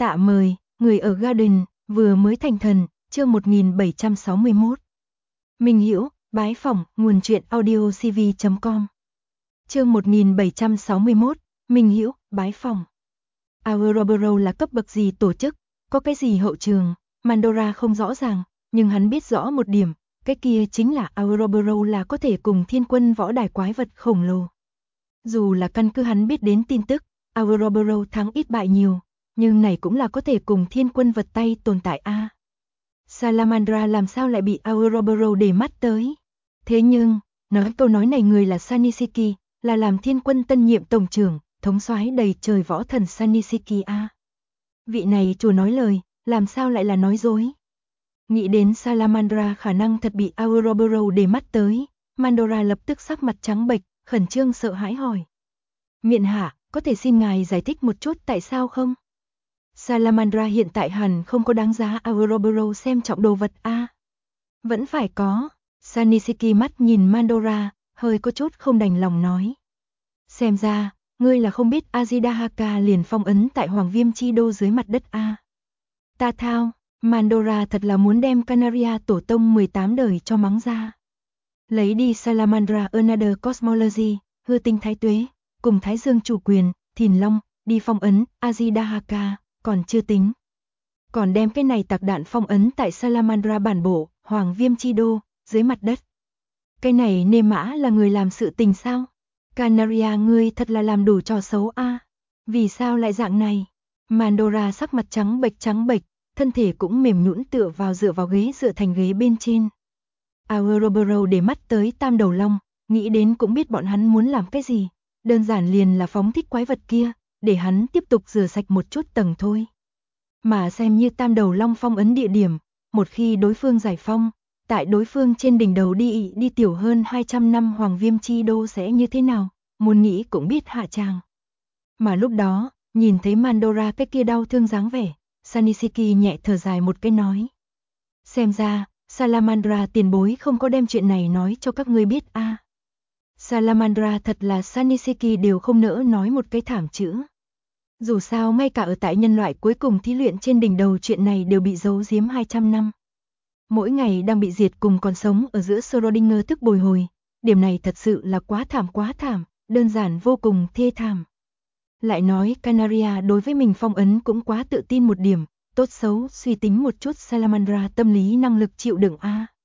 Tạ mời, người ở Garden, vừa mới thành thần, chương 1761. Minh Hiểu, bái phỏng, nguồn truyện audiocv.com. Chương 1761, Minh Hiểu, bái phỏng. Ouroboros là cấp bậc gì tổ chức, có cái gì hậu trường, Mandora không rõ ràng, nhưng hắn biết rõ một điểm, cái kia chính là Ouroboros là có thể cùng thiên quân võ đài quái vật khổng lồ. Dù là căn cứ hắn biết đến tin tức, Ouroboros thắng ít bại nhiều, nhưng này cũng là có thể cùng thiên quân vật tay tồn tại a. Salamandra làm sao lại bị Ouroboros để mắt tới? Thế nhưng, nói câu nói này người là Sanisiki, là làm thiên quân tân nhiệm tổng trưởng, thống soái đầy trời võ thần Sanisiki a. Vị này chùa nói lời, làm sao lại là nói dối? Nghĩ đến Salamandra khả năng thật bị Ouroboros để mắt tới, Mandora lập tức sắc mặt trắng bệch, khẩn trương sợ hãi hỏi. Miện hạ, có thể xin ngài giải thích một chút tại sao không? Salamandra hiện tại hẳn không có đáng giá Ouroboros xem trọng đồ vật a. Vẫn phải có. Sanisiki mắt nhìn Mandora, hơi có chút không đành lòng nói. Xem ra, ngươi là không biết Azidahaka liền phong ấn tại Hoàng Viêm Chi Đô dưới mặt đất a. Ta thao, Mandora thật là muốn đem Canaria tổ tông 18 đời cho mắng ra. Lấy đi Salamandra Another Cosmology, hư tinh thái tuế, cùng Thái Dương chủ quyền, Thìn Long, đi phong ấn Azidahaka, còn chưa tính. Còn đem cái này tạc đạn phong ấn tại Salamandra bản bộ, Hoàng Viêm Chi Đô, dưới mặt đất. Cái này nê mã là người làm sự tình sao? Canaria ngươi thật là làm đủ trò xấu a. Vì sao lại dạng này? Mandora sắc mặt trắng bệch, thân thể cũng mềm nhũn dựa vào ghế dựa thành ghế bên trên. Ouroboros để mắt tới Tam Đầu Long, nghĩ đến cũng biết bọn hắn muốn làm cái gì, đơn giản liền là phóng thích quái vật kia, để hắn tiếp tục rửa sạch một chút tầng thôi. Mà xem như Tam Đầu Long phong ấn địa điểm, một khi đối phương giải phong, tại đối phương trên đỉnh đầu đi tiểu hơn 200 năm Hoàng Viêm Chi Đô sẽ như thế nào, muốn nghĩ cũng biết hạ tràng. Mà lúc đó, nhìn thấy Mandora cái kia đau thương dáng vẻ, Sanisiki nhẹ thở dài một cái nói. Xem ra, Salamandra tiền bối không có đem chuyện này nói cho các ngươi biết a. Salamandra thật là Sanisiki đều không nỡ nói một cái thảm chữ. Dù sao ngay cả ở tại nhân loại cuối cùng thí luyện trên đỉnh đầu chuyện này đều bị giấu giếm 200 năm. Mỗi ngày đang bị diệt cùng còn sống ở giữa Schrödinger thức bồi hồi, điểm này thật sự là quá thảm, đơn giản vô cùng thê thảm. Lại nói Canaria đối với mình phong ấn cũng quá tự tin một điểm, tốt xấu suy tính một chút Salamandra tâm lý năng lực chịu đựng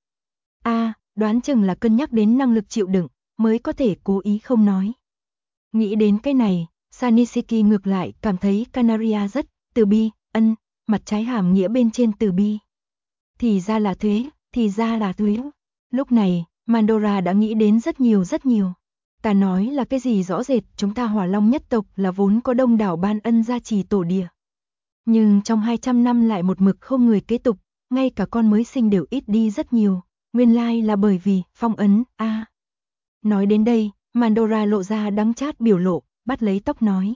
a. Đoán chừng là cân nhắc đến năng lực chịu đựng, mới có thể cố ý không nói. Nghĩ đến cái này, Sanisiki ngược lại cảm thấy Canaria rất từ bi, mặt trái hàm nghĩa bên trên từ bi. Thì ra là thuế. Lúc này, Mandora đã nghĩ đến rất nhiều. Ta nói là cái gì rõ rệt, chúng ta Hỏa Long nhất tộc là vốn có đông đảo ban ân gia trì tổ địa. Nhưng trong 200 năm lại một mực không người kế tục, ngay cả con mới sinh đều ít đi rất nhiều, nguyên lai là bởi vì phong ấn a. Nói đến đây, Mandora lộ ra đắng chát biểu lộ, bắt lấy tóc nói.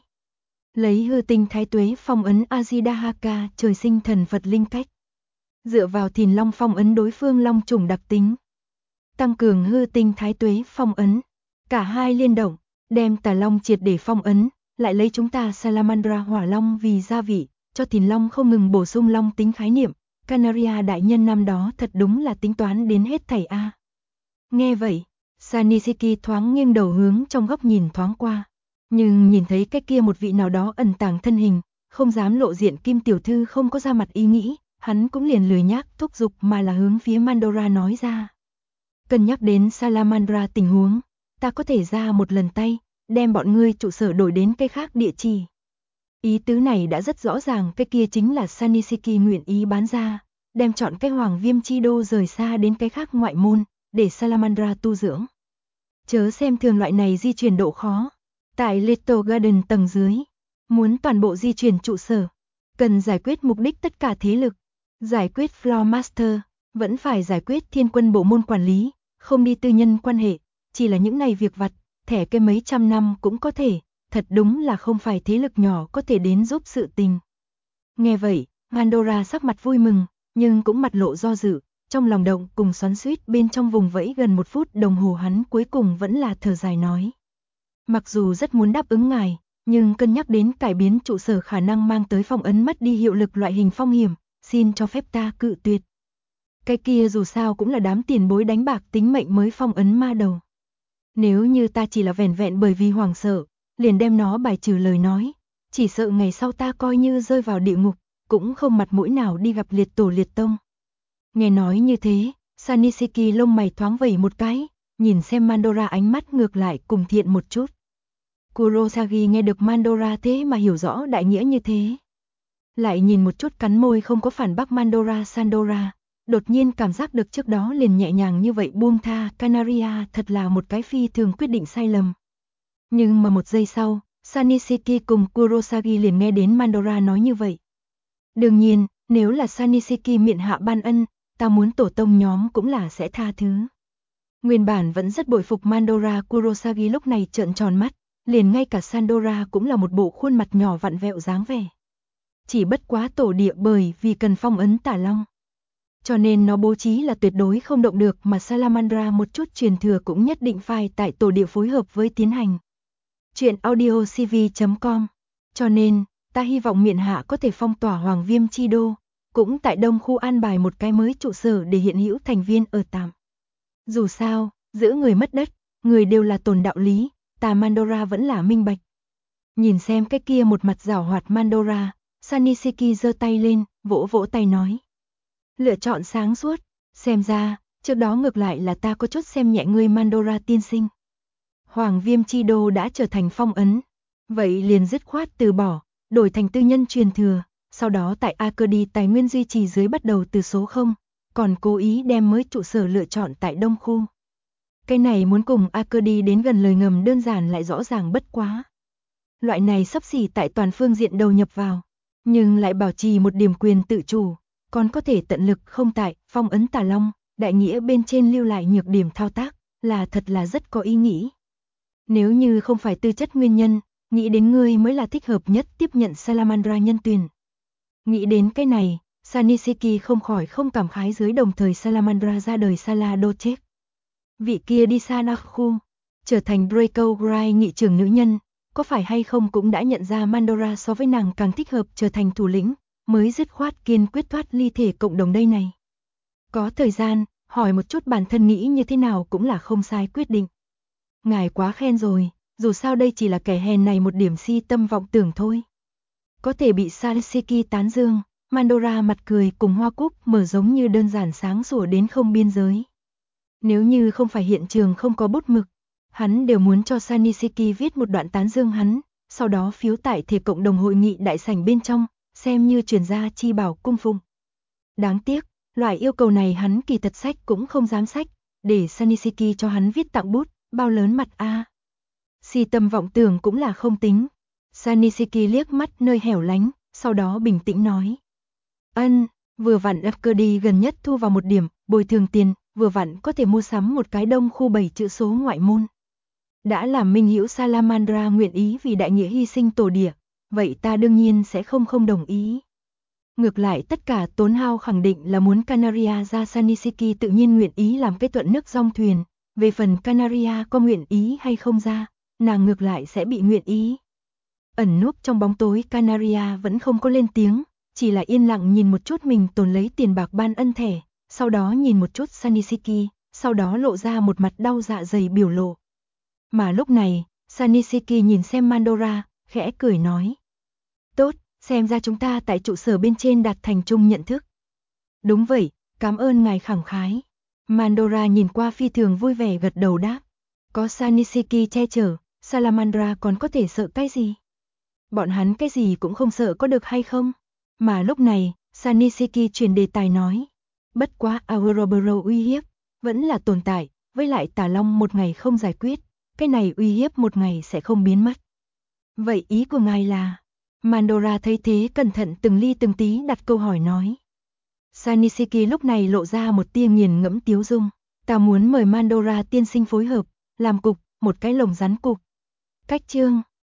Lấy hư tinh thái tuế phong ấn Azidahaka trời sinh thần Phật linh cách. Dựa vào Thìn Long phong ấn đối phương long trùng đặc tính. Tăng cường hư tinh thái tuế phong ấn. Cả hai liên động, đem Tà Long triệt để phong ấn, lại lấy chúng ta Salamandra Hỏa Long vì gia vị, cho Thìn Long không ngừng bổ sung long tính khái niệm. Canaria đại nhân năm đó thật đúng là tính toán đến hết thảy a. Nghe vậy, Sanisiki thoáng nghiêng đầu hướng trong góc nhìn thoáng qua, nhưng nhìn thấy cái kia một vị nào đó ẩn tàng thân hình, không dám lộ diện Kim tiểu thư không có ra mặt ý nghĩ, hắn cũng liền lười nhác thúc giục mà là hướng phía Mandora nói ra. Cân nhắc đến Salamandra tình huống, ta có thể ra một lần tay, đem bọn ngươi trụ sở đổi đến cái khác địa chỉ. Ý tứ này đã rất rõ ràng, cái kia chính là Sanisiki nguyện ý bán ra, đem chọn cái Hoàng Viêm Chi Đô rời xa đến cái khác ngoại môn, để Salamandra tu dưỡng. Chớ xem thường loại này di chuyển độ khó. Tại Little Garden tầng dưới, muốn toàn bộ di chuyển trụ sở, cần giải quyết mục đích tất cả thế lực, giải quyết Floor Master, vẫn phải giải quyết thiên quân bộ môn quản lý, không đi tư nhân quan hệ, chỉ là những này việc vặt, thẻ cái mấy trăm năm cũng có thể, thật đúng là không phải thế lực nhỏ có thể đến giúp sự tình. Nghe vậy, Mandora sắc mặt vui mừng, nhưng cũng mặt lộ do dự, trong lòng động cùng xoắn xuýt bên trong vùng vẫy gần 1 phút đồng hồ hắn cuối cùng vẫn là thở dài nói. Mặc dù rất muốn đáp ứng ngài, nhưng cân nhắc đến cải biến trụ sở khả năng mang tới phong ấn mất đi hiệu lực loại hình phong hiểm, xin cho phép ta cự tuyệt. Cái kia dù sao cũng là đám tiền bối đánh bạc tính mệnh mới phong ấn ma đầu. Nếu như ta chỉ là vẻn vẹn bởi vì hoảng sợ, liền đem nó bài trừ lời nói, chỉ sợ ngày sau ta coi như rơi vào địa ngục, cũng không mặt mũi nào đi gặp liệt tổ liệt tông. Nghe nói như thế, Sanisiki lông mày thoáng vẩy một cái, nhìn xem Mandora ánh mắt ngược lại cùng thiện một chút. Kurosagi nghe được Mandora thế mà hiểu rõ đại nghĩa như thế. Lại nhìn một chút cắn môi không có phản bác Mandora Sandora, đột nhiên cảm giác được trước đó liền nhẹ nhàng như vậy buông tha Canaria thật là một cái phi thường quyết định sai lầm. Nhưng mà một giây sau, Sanisiki cùng Kurosagi liền nghe đến Mandora nói như vậy. Đương nhiên, nếu là Sanisiki miệng hạ ban ân, ta muốn tổ tông nhóm cũng là sẽ tha thứ. Nguyên bản vẫn rất bội phục Mandora Kurosagi lúc này trợn tròn mắt, liền ngay cả Sandora cũng là một bộ khuôn mặt nhỏ vặn vẹo dáng vẻ. Chỉ bất quá tổ địa bởi vì cần phong ấn Tả Long, cho nên nó bố trí là tuyệt đối không động được, mà Salamandra một chút truyền thừa cũng nhất định phải tại tổ địa phối hợp với tiến hành. Chuyện audiocv.com. Cho nên, ta hy vọng miện hạ có thể phong tỏa Hoàng Viêm chi đô, cũng tại Đông khu an bài một cái mới trụ sở để hiện hữu thành viên ở tạm. Dù sao, giữa người mất đất, người đều là tồn đạo lý, ta Mandora vẫn là minh bạch. Nhìn xem cái kia một mặt giảo hoạt Mandora, Sanisiki giơ tay lên, vỗ vỗ tay nói. Lựa chọn sáng suốt, xem ra, trước đó ngược lại là ta có chút xem nhẹ ngươi Mandora tiên sinh. Hoàng Viêm chi đô đã trở thành phong ấn, vậy liền dứt khoát từ bỏ, đổi thành tư nhân truyền thừa, sau đó tại Arcady tài nguyên duy trì dưới bắt đầu từ số 0, còn cố ý đem mới trụ sở lựa chọn tại Đông khu. Cái này muốn cùng Arcady đến gần lời ngầm đơn giản lại rõ ràng bất quá. Loại này sắp xỉ tại toàn phương diện đầu nhập vào, nhưng lại bảo trì một điểm quyền tự chủ, còn có thể tận lực không tại phong ấn Tả Long, đại nghĩa bên trên lưu lại nhược điểm thao tác, là thật là rất có ý nghĩ. Nếu như không phải tư chất nguyên nhân, nghĩ đến ngươi mới là thích hợp nhất tiếp nhận Salamandra nhân tuyển. Nghĩ đến cái này, Sanisiki không khỏi không cảm khái dưới đồng thời Salamandra ra đời Salado chết. Vị kia đi xa Nakhu, trở thành Draco Grai nghị trưởng nữ nhân, có phải hay không cũng đã nhận ra Mandora so với nàng càng thích hợp trở thành thủ lĩnh, mới dứt khoát kiên quyết thoát ly thể cộng đồng đây này. Có thời gian, hỏi một chút bản thân nghĩ như thế nào cũng là không sai quyết định. Ngài quá khen rồi, dù sao đây chỉ là kẻ hèn này một điểm si tâm vọng tưởng thôi. Có thể bị Sanisiki tán dương, Mandora mặt cười cùng hoa cúc mở giống như đơn giản sáng sủa đến không biên giới. Nếu như không phải hiện trường không có bút mực, hắn đều muốn cho Sanisiki viết một đoạn tán dương hắn, sau đó phiếu tại thể cộng đồng hội nghị đại sảnh bên trong, xem như truyền gia chi bảo cung phụng. Đáng tiếc, loại yêu cầu này hắn kỳ thật sách cũng không dám sách, để Sanisiki cho hắn viết tặng bút, bao lớn mặt a. Si tâm vọng tưởng cũng là không tính. Sanisiki liếc mắt nơi hẻo lánh, sau đó bình tĩnh nói. Vừa vặn Arcady gần nhất thu vào một điểm, bồi thường tiền, vừa vặn có thể mua sắm một cái Đông khu 7 chữ số ngoại môn. Đã làm minh hữu Salamandra nguyện ý vì đại nghĩa hy sinh tổ địa, vậy ta đương nhiên sẽ không đồng ý. Ngược lại tất cả tốn hao khẳng định là muốn Canaria ra, Sanisiki tự nhiên nguyện ý làm cái thuận nước dong thuyền, về phần Canaria có nguyện ý hay không ra, nàng ngược lại sẽ bị nguyện ý. Ẩn núp trong bóng tối Canaria vẫn không có lên tiếng, chỉ là yên lặng nhìn một chút mình tồn lấy tiền bạc ban ân thẻ, sau đó nhìn một chút Sanisiki, sau đó lộ ra một mặt đau dạ dày biểu lộ. Mà lúc này, Sanisiki nhìn xem Mandora, khẽ cười nói. Tốt, xem ra chúng ta tại trụ sở bên trên đạt thành chung nhận thức. Đúng vậy, cảm ơn ngài khẳng khái. Mandora nhìn qua phi thường vui vẻ gật đầu đáp. Có Sanisiki che chở, Salamandra còn có thể sợ cái gì? Bọn hắn cái gì cũng không sợ có được hay không? Mà lúc này, Sanisiki chuyển đề tài nói. Bất quá Auroboro uy hiếp, vẫn là tồn tại, với lại Tả Long một ngày không giải quyết, cái này uy hiếp một ngày sẽ không biến mất. Vậy ý của ngài là? Mandora thấy thế cẩn thận từng ly từng tí đặt câu hỏi nói. Sanisiki lúc này lộ ra một tia nghiền ngẫm tiếu dung. Ta muốn mời Mandora tiên sinh phối hợp, làm cục, một cái lồng rắn cục. Cách chương